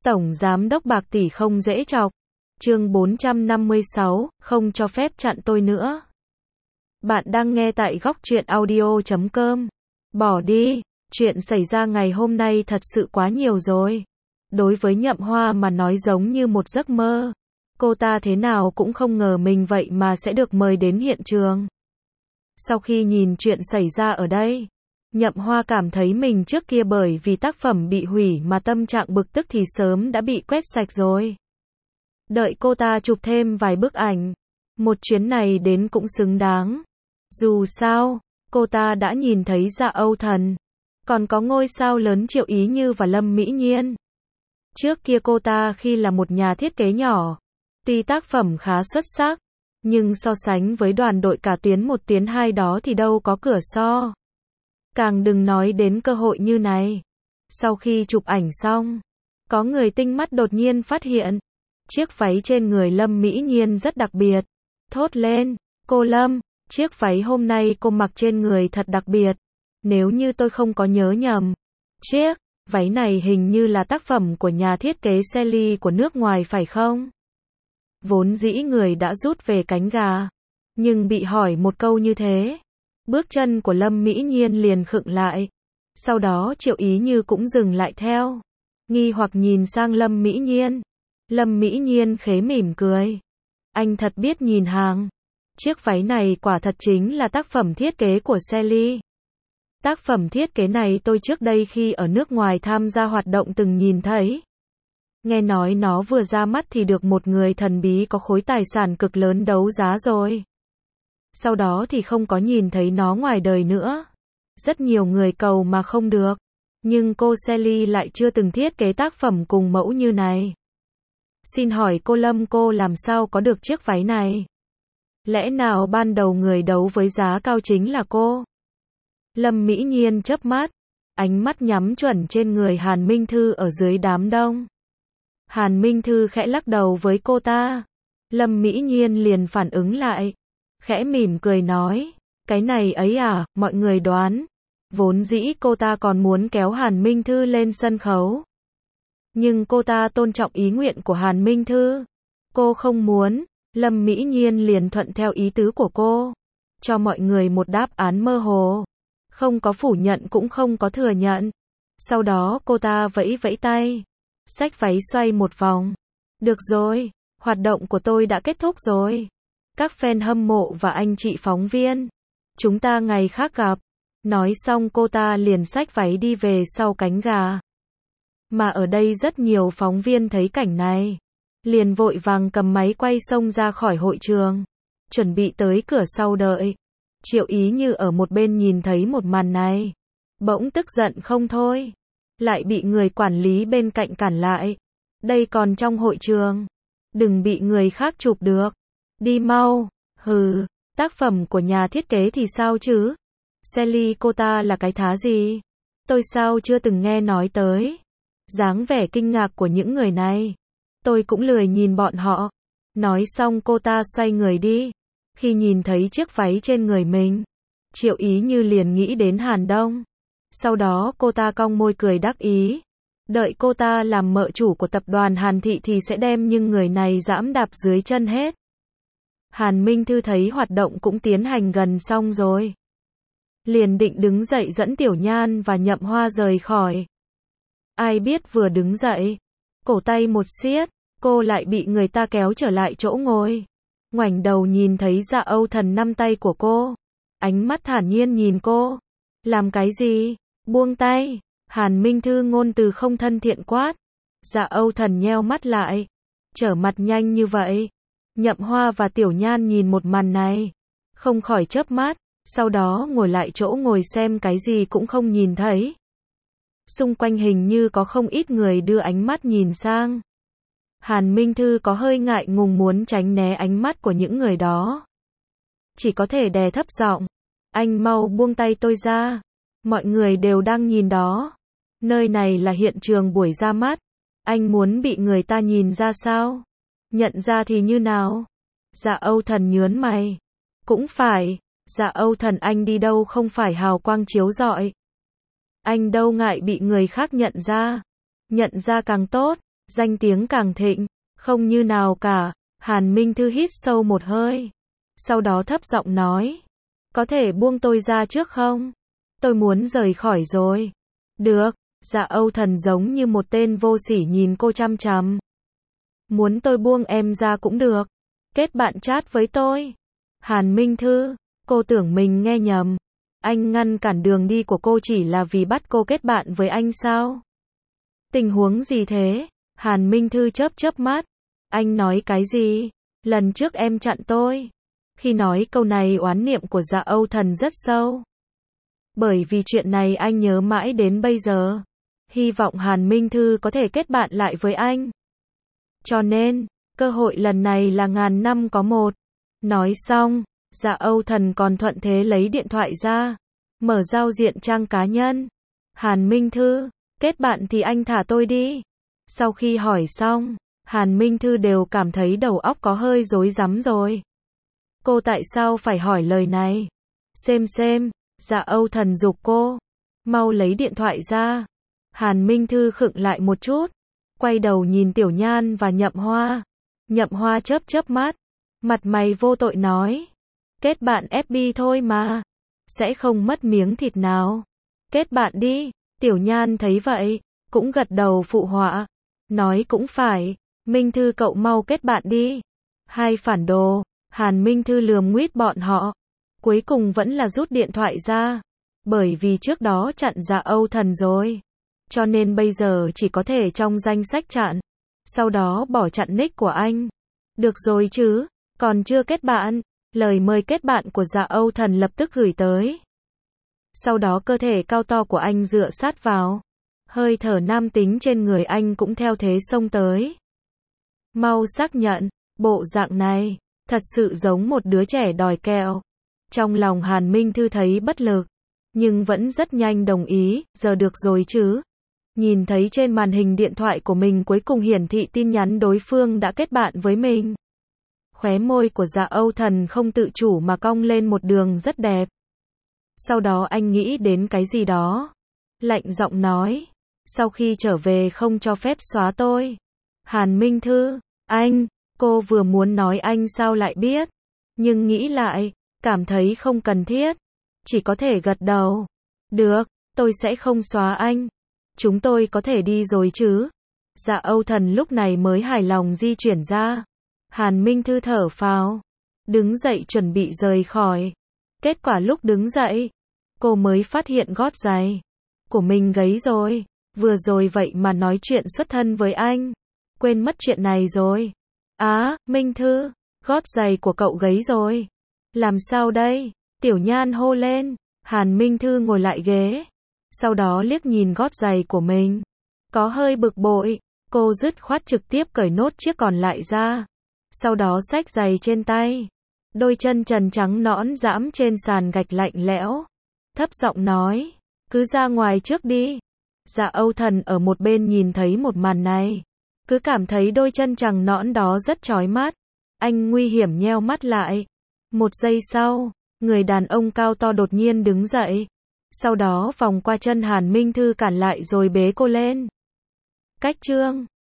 Tổng giám đốc Bạc tỷ không dễ chọc. Chương 456, không cho phép chặn tôi nữa. Bạn đang nghe tại góc truyện audio.com. Bỏ đi, chuyện xảy ra ngày hôm nay thật sự quá nhiều rồi. Đối với Nhậm Hoa mà nói giống như một giấc mơ. Cô ta thế nào cũng không ngờ mình vậy mà sẽ được mời đến hiện trường. Sau khi nhìn chuyện xảy ra ở đây, Nhậm Hoa cảm thấy mình trước kia bởi vì tác phẩm bị hủy mà tâm trạng bực tức thì sớm đã bị quét sạch rồi. Đợi cô ta chụp thêm vài bức ảnh, một chuyến này đến cũng xứng đáng. Dù sao, cô ta đã nhìn thấy Dạ Âu Thần, còn có ngôi sao lớn Triệu Ý Như và Lâm Mỹ Nhiên. Trước kia cô ta khi là một nhà thiết kế nhỏ, tuy tác phẩm khá xuất sắc, nhưng so sánh với đoàn đội cả tuyến 1 tuyến 2 đó thì đâu có cửa so. Càng đừng nói đến cơ hội như này. Sau khi chụp ảnh xong, có người tinh mắt đột nhiên phát hiện chiếc váy trên người Lâm Mỹ Nhiên rất đặc biệt. Thốt lên, cô Lâm, chiếc váy hôm nay cô mặc trên người thật đặc biệt. Nếu như tôi không có nhớ nhầm, chiếc váy này hình như là tác phẩm của nhà thiết kế Sally của nước ngoài phải không? Vốn dĩ người đã rút về cánh gà, nhưng bị hỏi một câu như thế, bước chân của Lâm Mỹ Nhiên liền khựng lại. Sau đó Triệu Ý Như cũng dừng lại theo, nghi hoặc nhìn sang Lâm Mỹ Nhiên. Lâm Mỹ Nhiên khế mỉm cười. Anh thật biết nhìn hàng. Chiếc váy này quả thật chính là tác phẩm thiết kế của Sally. Tác phẩm thiết kế này tôi trước đây khi ở nước ngoài tham gia hoạt động từng nhìn thấy. Nghe nói nó vừa ra mắt thì được một người thần bí có khối tài sản cực lớn đấu giá rồi. Sau đó thì không có nhìn thấy nó ngoài đời nữa. Rất nhiều người cầu mà không được. Nhưng cô Sally lại chưa từng thiết kế tác phẩm cùng mẫu như này. Xin hỏi cô Lâm, cô làm sao có được chiếc váy này? Lẽ nào ban đầu người đấu với giá cao chính là cô? Lâm Mỹ Nhiên chớp mắt, ánh mắt nhắm chuẩn trên người Hàn Minh Thư ở dưới đám đông. Hàn Minh Thư khẽ lắc đầu với cô ta. Lâm Mỹ Nhiên liền phản ứng lại, khẽ mỉm cười nói, cái này ấy à, mọi người đoán. Vốn dĩ cô ta còn muốn kéo Hàn Minh Thư lên sân khấu. Nhưng cô ta tôn trọng ý nguyện của Hàn Minh Thư. Cô không muốn, Lâm Mỹ Nhiên liền thuận theo ý tứ của cô. Cho mọi người một đáp án mơ hồ. Không có phủ nhận cũng không có thừa nhận. Sau đó cô ta vẫy vẫy tay. Xách váy xoay một vòng. Được rồi, hoạt động của tôi đã kết thúc rồi. Các fan hâm mộ và anh chị phóng viên, chúng ta ngày khác gặp. Nói xong cô ta liền xách váy đi về sau cánh gà. Mà ở đây rất nhiều phóng viên thấy cảnh này, liền vội vàng cầm máy quay xông ra khỏi hội trường, chuẩn bị tới cửa sau đợi. Triệu Ý Như ở một bên nhìn thấy một màn này, bỗng tức giận không thôi, lại bị người quản lý bên cạnh cản lại. Đây còn trong hội trường, đừng bị người khác chụp được. Đi mau. Hừ, tác phẩm của nhà thiết kế thì sao chứ? Sally cô ta là cái thá gì? Tôi sao chưa từng nghe nói tới? Dáng vẻ kinh ngạc của những người này, tôi cũng lười nhìn bọn họ. Nói xong cô ta xoay người đi. Khi nhìn thấy chiếc váy trên người mình, Triệu Ý Như liền nghĩ đến Hàn Đông. Sau đó cô ta cong môi cười đắc ý. Đợi cô ta làm mợ chủ của tập đoàn Hàn Thị thì sẽ đem những người này giẫm đạp dưới chân hết. Hàn Minh Thư thấy hoạt động cũng tiến hành gần xong rồi, liền định đứng dậy dẫn Tiểu Nhan và Nhậm Hoa rời khỏi. Ai biết vừa đứng dậy, cổ tay một siết, cô lại bị người ta kéo trở lại chỗ ngồi. Ngoảnh đầu nhìn thấy Dạ Âu Thần nắm tay của cô, ánh mắt thản nhiên nhìn cô. Làm cái gì? Buông tay. Hàn Minh Thư ngôn từ không thân thiện quát. Dạ Âu Thần nheo mắt lại, trở mặt nhanh như vậy. Nhậm Hoa và Tiểu Nhan nhìn một màn này, không khỏi chớp mắt, sau đó ngồi lại chỗ ngồi xem cái gì cũng không nhìn thấy. Xung quanh hình như có không ít người đưa ánh mắt nhìn sang. Hàn Minh Thư có hơi ngại ngùng muốn tránh né ánh mắt của những người đó. Chỉ có thể đè thấp giọng, anh mau buông tay tôi ra. Mọi người đều đang nhìn đó. Nơi này là hiện trường buổi ra mắt. Anh muốn bị người ta nhìn ra sao? Nhận ra thì như nào? Dạ Âu Thần nhớn mày. Cũng phải, Dạ Âu Thần anh đi đâu không phải hào quang chiếu rọi. Anh đâu ngại bị người khác nhận ra. Nhận ra càng tốt. danh tiếng càng thịnh, không như nào cả. Hàn Minh Thư hít sâu một hơi, sau đó thấp giọng nói, có thể buông tôi ra trước không? Tôi muốn rời khỏi rồi. Được. Dạ Âu Thần giống như một tên vô sỉ nhìn cô chăm chăm. Muốn tôi buông em ra cũng được. Kết bạn chat với tôi. Hàn Minh Thư, cô tưởng mình nghe nhầm. Anh ngăn cản đường đi của cô chỉ là vì bắt cô kết bạn với anh sao? Tình huống gì thế? Hàn Minh Thư chớp chớp mắt. Anh nói cái gì? Lần trước em chặn tôi. Khi nói câu này oán niệm của Dạ Âu Thần rất sâu. Bởi vì chuyện này anh nhớ mãi đến bây giờ. Hy vọng Hàn Minh Thư có thể kết bạn lại với anh. Cho nên, cơ hội lần này là ngàn năm có một. Nói xong, Dạ Âu Thần còn thuận thế lấy điện thoại ra, mở giao diện trang cá nhân. Hàn Minh Thư, kết bạn thì anh thả tôi đi. Sau khi hỏi xong, Hàn Minh Thư đều cảm thấy đầu óc có hơi rối rắm rồi. Cô tại sao phải hỏi lời này? Xem, Dạ Âu Thần giục cô, mau lấy điện thoại ra. Hàn Minh Thư khựng lại một chút, quay đầu nhìn Tiểu Nhan và Nhậm Hoa. Nhậm Hoa chớp chớp mắt, mặt mày vô tội nói, kết bạn FB thôi mà, sẽ không mất miếng thịt nào. Kết bạn đi. Tiểu Nhan thấy vậy, cũng gật đầu phụ họa, nói cũng phải, Minh Thư cậu mau kết bạn đi. Hai phản đồ. Hàn Minh Thư lườm nguýt bọn họ, cuối cùng vẫn là rút điện thoại ra, bởi vì trước đó chặn Dạ Âu Thần rồi, cho nên bây giờ chỉ có thể trong danh sách chặn, sau đó bỏ chặn nick của anh. Được rồi chứ, còn chưa kết bạn. Lời mời kết bạn của Dạ Âu Thần lập tức gửi tới. Sau đó cơ thể cao to của anh dựa sát vào, hơi thở nam tính trên người anh cũng theo thế xông tới. Mau xác nhận, bộ dạng này thật sự giống một đứa trẻ đòi kẹo. Trong lòng Hàn Minh Thư thấy bất lực, nhưng vẫn rất nhanh đồng ý, giờ được rồi chứ. Nhìn thấy trên màn hình điện thoại của mình cuối cùng hiển thị tin nhắn đối phương đã kết bạn với mình. Khóe môi của Dạ Âu Thần không tự chủ mà cong lên một đường rất đẹp. Sau đó anh nghĩ đến cái gì đó, lạnh giọng nói, sau khi trở về không cho phép xóa tôi. Hàn Minh Thư, anh, cô vừa muốn nói anh sao lại biết, nhưng nghĩ lại, cảm thấy không cần thiết, chỉ có thể gật đầu. Được, tôi sẽ không xóa anh. Chúng tôi có thể đi rồi chứ? Dạ Âu Thần lúc này mới hài lòng di chuyển ra. Hàn Minh Thư thở phào, đứng dậy chuẩn bị rời khỏi. Kết quả lúc đứng dậy, cô mới phát hiện gót giày của mình gấy rồi. Vừa rồi vậy mà nói chuyện xuất thân với anh, quên mất chuyện này rồi. Á, Minh Thư, gót giày của cậu gấy rồi. Làm sao đây? Tiểu Nhan hô lên. Hàn Minh Thư ngồi lại ghế, sau đó liếc nhìn gót giày của mình, có hơi bực bội. Cô dứt khoát trực tiếp cởi nốt chiếc còn lại ra, sau đó xách giày trên tay, đôi chân trần trắng nõn dẫm trên sàn gạch lạnh lẽo, thấp giọng nói, cứ ra ngoài trước đi. Dạ Âu Thần ở một bên nhìn thấy một màn này, cứ cảm thấy đôi chân trắng nõn đó rất chói mắt. Anh nguy hiểm nheo mắt lại. Một giây sau, người đàn ông cao to đột nhiên đứng dậy, sau đó vòng qua chân Hàn Minh Thư cản lại rồi bế cô lên. Cách chương